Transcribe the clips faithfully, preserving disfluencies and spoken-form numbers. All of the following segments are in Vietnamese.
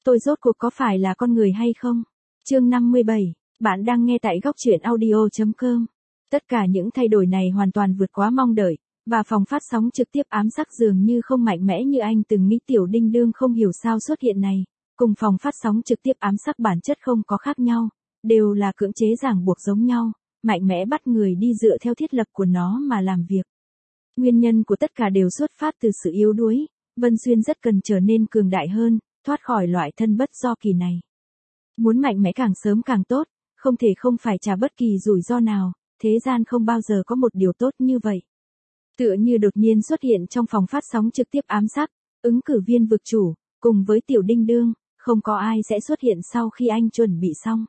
tôi rốt cuộc có phải là con người hay không? Chương năm mươi bảy, bạn đang nghe tại góc truyện audio chấm com. Tất cả những thay đổi này hoàn toàn vượt quá mong đợi, và phòng phát sóng trực tiếp ám sắc dường như không mạnh mẽ như anh từng nghĩ. Tiểu Đinh Đương không hiểu sao xuất hiện này, cùng phòng phát sóng trực tiếp ám sắc bản chất không có khác nhau, đều là cưỡng chế ràng buộc giống nhau, mạnh mẽ bắt người đi dựa theo thiết lập của nó mà làm việc. Nguyên nhân của tất cả đều xuất phát từ sự yếu đuối, Vân Xuyên rất cần trở nên cường đại hơn, thoát khỏi loại thân bất do kỳ này. Muốn mạnh mẽ càng sớm càng tốt, không thể không phải trả bất kỳ rủi ro nào, thế gian không bao giờ có một điều tốt như vậy. Tựa như đột nhiên xuất hiện trong phòng phát sóng trực tiếp ám sát, ứng cử viên vực chủ, cùng với Tiểu Đinh Đương, không có ai sẽ xuất hiện sau khi anh chuẩn bị xong.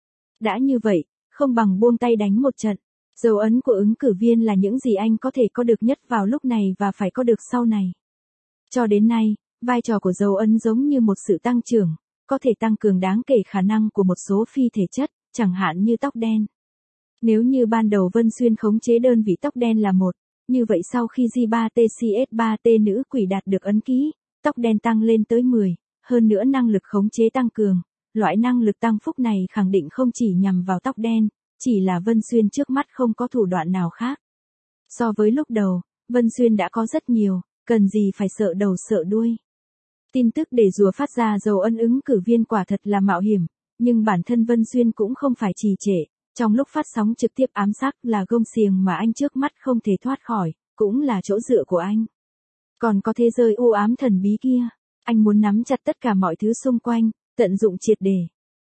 Đã như vậy, không bằng buông tay đánh một trận. Dấu ấn của ứng cử viên là những gì anh có thể có được nhất vào lúc này và phải có được sau này. Cho đến nay, vai trò của dấu ấn giống như một sự tăng trưởng, có thể tăng cường đáng kể khả năng của một số phi thể chất, chẳng hạn như tóc đen. Nếu như ban đầu Vân Xuyên khống chế đơn vị tóc đen là một, như vậy sau khi G ba T C S ba T nữ quỷ đạt được ấn ký, tóc đen tăng lên tới mười, hơn nữa năng lực khống chế tăng cường, loại năng lực tăng phúc này khẳng định không chỉ nhằm vào tóc đen, chỉ là Vân Xuyên trước mắt không có thủ đoạn nào khác. So với lúc đầu, Vân Xuyên đã có rất nhiều, cần gì phải sợ đầu sợ đuôi. Tin tức để rùa phát ra dấu ấn ứng cử viên quả thật là mạo hiểm, nhưng bản thân Vân Xuyên cũng không phải trì trệ, trong lúc phát sóng trực tiếp ám sát là gông xiềng mà anh trước mắt không thể thoát khỏi, cũng là chỗ dựa của anh. Còn có thế giới u ám thần bí kia, anh muốn nắm chặt tất cả mọi thứ xung quanh, tận dụng triệt để.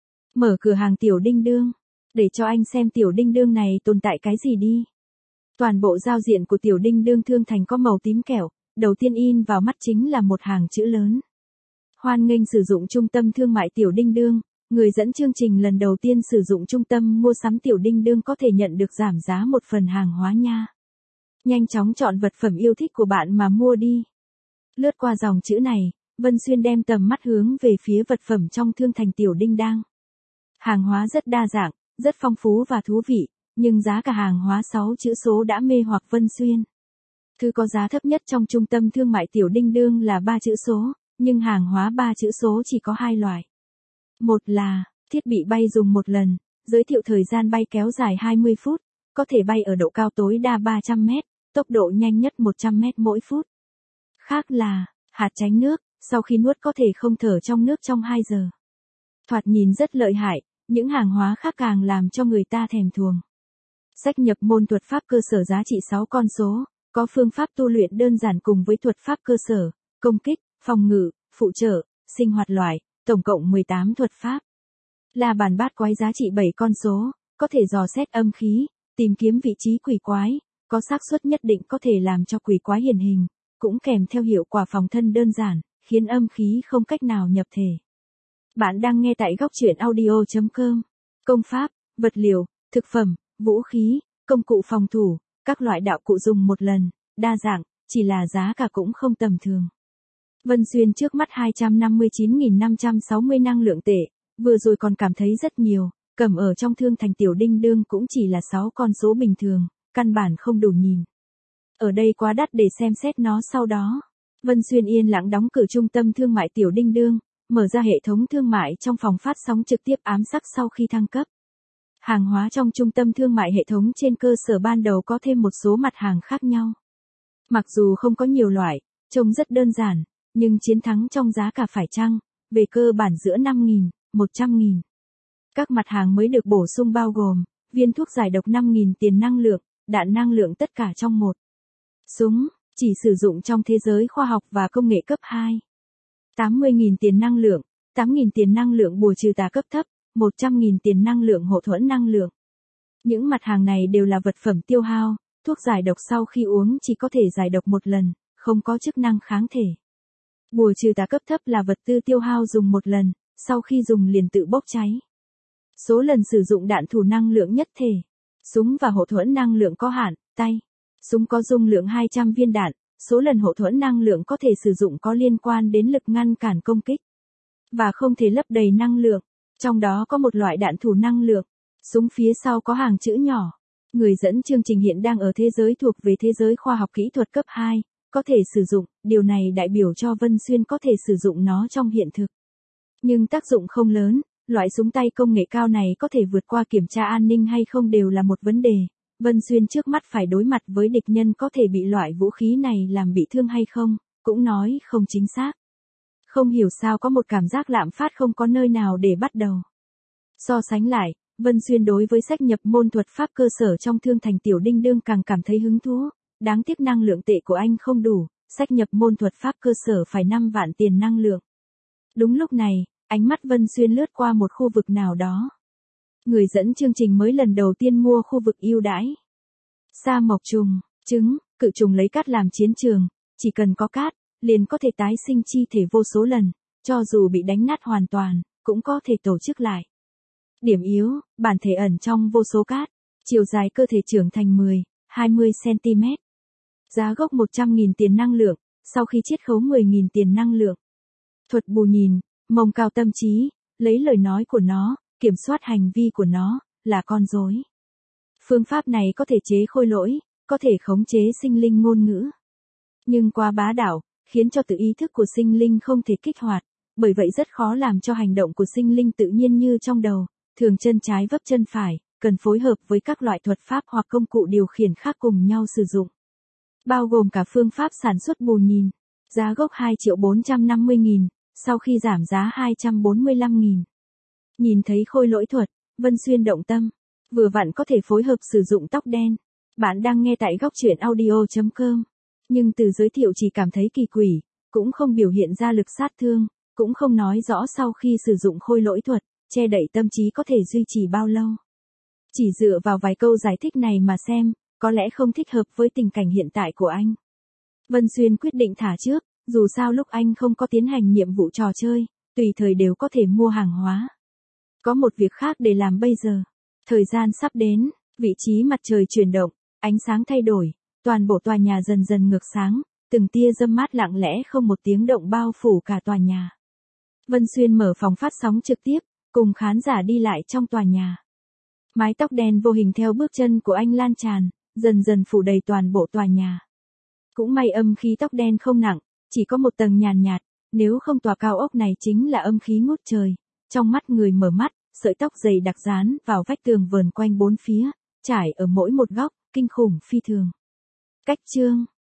Mở cửa hàng Tiểu Đinh Đương, để cho anh xem Tiểu Đinh Đương này tồn tại cái gì đi. Toàn bộ giao diện của Tiểu Đinh Đương thương thành có màu tím kẹo, đầu tiên in vào mắt chính là một hàng chữ lớn. Hoan nghênh sử dụng trung tâm thương mại Tiểu Đinh Đương, người dẫn chương trình lần đầu tiên sử dụng trung tâm mua sắm Tiểu Đinh Đương có thể nhận được giảm giá một phần hàng hóa nha. Nhanh chóng chọn vật phẩm yêu thích của bạn mà mua đi. Lướt qua dòng chữ này, Vân Xuyên đem tầm mắt hướng về phía vật phẩm trong thương thành Tiểu Đinh Đương. Hàng hóa rất đa dạng, rất phong phú và thú vị, nhưng giá cả hàng hóa sáu chữ số đã mê hoặc Vân Xuyên. Thứ có giá thấp nhất trong trung tâm thương mại Tiểu Đinh Đương là ba chữ số, nhưng hàng hóa ba chữ số chỉ có hai loại. Một là, thiết bị bay dùng một lần, giới thiệu thời gian bay kéo dài hai mươi phút, có thể bay ở độ cao tối đa ba trăm mét, tốc độ nhanh nhất một trăm mét mỗi phút. Khác là, hạt tránh nước, sau khi nuốt có thể không thở trong nước trong hai giờ. Thoạt nhìn rất lợi hại, những hàng hóa khác càng làm cho người ta thèm thuồng. Sách nhập môn thuật pháp cơ sở giá trị sáu con số, có phương pháp tu luyện đơn giản cùng với thuật pháp cơ sở, công kích, phòng ngự, phụ trợ, sinh hoạt loại, tổng cộng mười tám thuật pháp. La bàn bát quái giá trị bảy con số, có thể dò xét âm khí, tìm kiếm vị trí quỷ quái, có xác suất nhất định có thể làm cho quỷ quái hiển hình, cũng kèm theo hiệu quả phòng thân đơn giản, khiến âm khí không cách nào nhập thể. Bạn đang nghe tại góc truyện audio chấm com. Công pháp, vật liệu, thực phẩm, vũ khí, công cụ phòng thủ, các loại đạo cụ dùng một lần, đa dạng, chỉ là giá cả cũng không tầm thường. Vân Xuyên trước mắt hai trăm năm mươi chín nghìn năm trăm sáu mươi năng lượng tệ, vừa rồi còn cảm thấy rất nhiều, cầm ở trong thương thành Tiểu Đinh Đương cũng chỉ là sáu con số bình thường, căn bản không đủ nhìn. Ở đây quá đắt để xem xét nó sau đó. Vân Xuyên yên lặng đóng cửa trung tâm thương mại Tiểu Đinh Đương, mở ra hệ thống thương mại trong phòng phát sóng trực tiếp ám sắc sau khi thăng cấp. Hàng hóa trong trung tâm thương mại hệ thống trên cơ sở ban đầu có thêm một số mặt hàng khác nhau. Mặc dù không có nhiều loại, trông rất đơn giản, nhưng chiến thắng trong giá cả phải chăng, về cơ bản giữa năm nghìn, một trăm nghìn. Các mặt hàng mới được bổ sung bao gồm, viên thuốc giải độc năm nghìn tiền năng lượng, đạn năng lượng tất cả trong một. Súng, chỉ sử dụng trong thế giới khoa học và công nghệ cấp hai. tám mươi nghìn tiền năng lượng, tám nghìn tiền năng lượng bùa trừ tà cấp thấp, một trăm nghìn tiền năng lượng hộ thuẫn năng lượng. Những mặt hàng này đều là vật phẩm tiêu hao, thuốc giải độc sau khi uống chỉ có thể giải độc một lần, không có chức năng kháng thể. Bùa trừ tà cấp thấp là vật tư tiêu hao dùng một lần, sau khi dùng liền tự bốc cháy. Số lần sử dụng đạn thủ năng lượng nhất thể. Súng và hộ thuẫn năng lượng có hạn, tay. Súng có dung lượng hai trăm viên đạn, số lần hộ thuẫn năng lượng có thể sử dụng có liên quan đến lực ngăn cản công kích. Và không thể lấp đầy năng lượng. Trong đó có một loại đạn thủ năng lượng. Súng phía sau có hàng chữ nhỏ. Người dẫn chương trình hiện đang ở thế giới thuộc về thế giới khoa học kỹ thuật cấp hai, có thể sử dụng, điều này đại biểu cho Vân Xuyên có thể sử dụng nó trong hiện thực. Nhưng tác dụng không lớn, loại súng tay công nghệ cao này có thể vượt qua kiểm tra an ninh hay không đều là một vấn đề. Vân Xuyên trước mắt phải đối mặt với địch nhân có thể bị loại vũ khí này làm bị thương hay không, cũng nói không chính xác. Không hiểu sao có một cảm giác lạm phát không có nơi nào để bắt đầu. So sánh lại, Vân Xuyên đối với sách nhập môn thuật pháp cơ sở trong Thương Thành Tiểu Đinh Đương càng cảm thấy hứng thú. Đáng tiếc năng lượng tệ của anh không đủ, sách nhập môn thuật pháp cơ sở phải năm vạn tiền năng lượng. Đúng lúc này, ánh mắt Vân Xuyên lướt qua một khu vực nào đó. Người dẫn chương trình mới lần đầu tiên mua khu vực ưu đãi. Sa mộc trùng, trứng, cự trùng lấy cát làm chiến trường, chỉ cần có cát, liền có thể tái sinh chi thể vô số lần, cho dù bị đánh nát hoàn toàn, cũng có thể tổ chức lại. Điểm yếu, bản thể ẩn trong vô số cát, chiều dài cơ thể trưởng thành mười, hai mươi xăng-ti-mét. Giá gốc một trăm nghìn tiền năng lượng, sau khi chiết khấu mười nghìn tiền năng lượng. Thuật bù nhìn, mông cao tâm trí, lấy lời nói của nó, kiểm soát hành vi của nó, là con rối. Phương pháp này có thể chế khôi lỗi, có thể khống chế sinh linh ngôn ngữ. Nhưng quá bá đạo, khiến cho tự ý thức của sinh linh không thể kích hoạt, bởi vậy rất khó làm cho hành động của sinh linh tự nhiên như trong đầu, thường chân trái vấp chân phải, cần phối hợp với các loại thuật pháp hoặc công cụ điều khiển khác cùng nhau sử dụng. Bao gồm cả phương pháp sản xuất bù nhìn, giá gốc hai triệu bốn trăm năm mươi nghìn, sau khi giảm giá hai trăm bốn mươi lăm nghìn. Nhìn thấy khôi lỗi thuật, Vân Xuyên động tâm, vừa vặn có thể phối hợp sử dụng tóc đen. Bạn đang nghe tại góc truyện audio chấm com. Nhưng từ giới thiệu chỉ cảm thấy kỳ quỷ, cũng không biểu hiện ra lực sát thương, cũng không nói rõ sau khi sử dụng khôi lỗi thuật, che đậy tâm trí có thể duy trì bao lâu. Chỉ dựa vào vài câu giải thích này mà xem, có lẽ không thích hợp với tình cảnh hiện tại của anh. Vân Xuyên quyết định thả trước, dù sao lúc anh không có tiến hành nhiệm vụ trò chơi, tùy thời đều có thể mua hàng hóa. Có một việc khác để làm bây giờ. Thời gian sắp đến, vị trí mặt trời chuyển động, ánh sáng thay đổi, toàn bộ tòa nhà dần dần ngược sáng, từng tia râm mát lặng lẽ không một tiếng động bao phủ cả tòa nhà. Vân Xuyên mở phòng phát sóng trực tiếp, cùng khán giả đi lại trong tòa nhà. Mái tóc đen vô hình theo bước chân của anh lan tràn, dần dần phủ đầy toàn bộ tòa nhà. Cũng may âm khí tóc đen không nặng, chỉ có một tầng nhàn nhạt, nếu không tòa cao ốc này chính là âm khí ngút trời. Trong mắt người mở mắt, sợi tóc dày đặc dán vào vách tường vờn quanh bốn phía, trải ở mỗi một góc, kinh khủng phi thường. Cách chương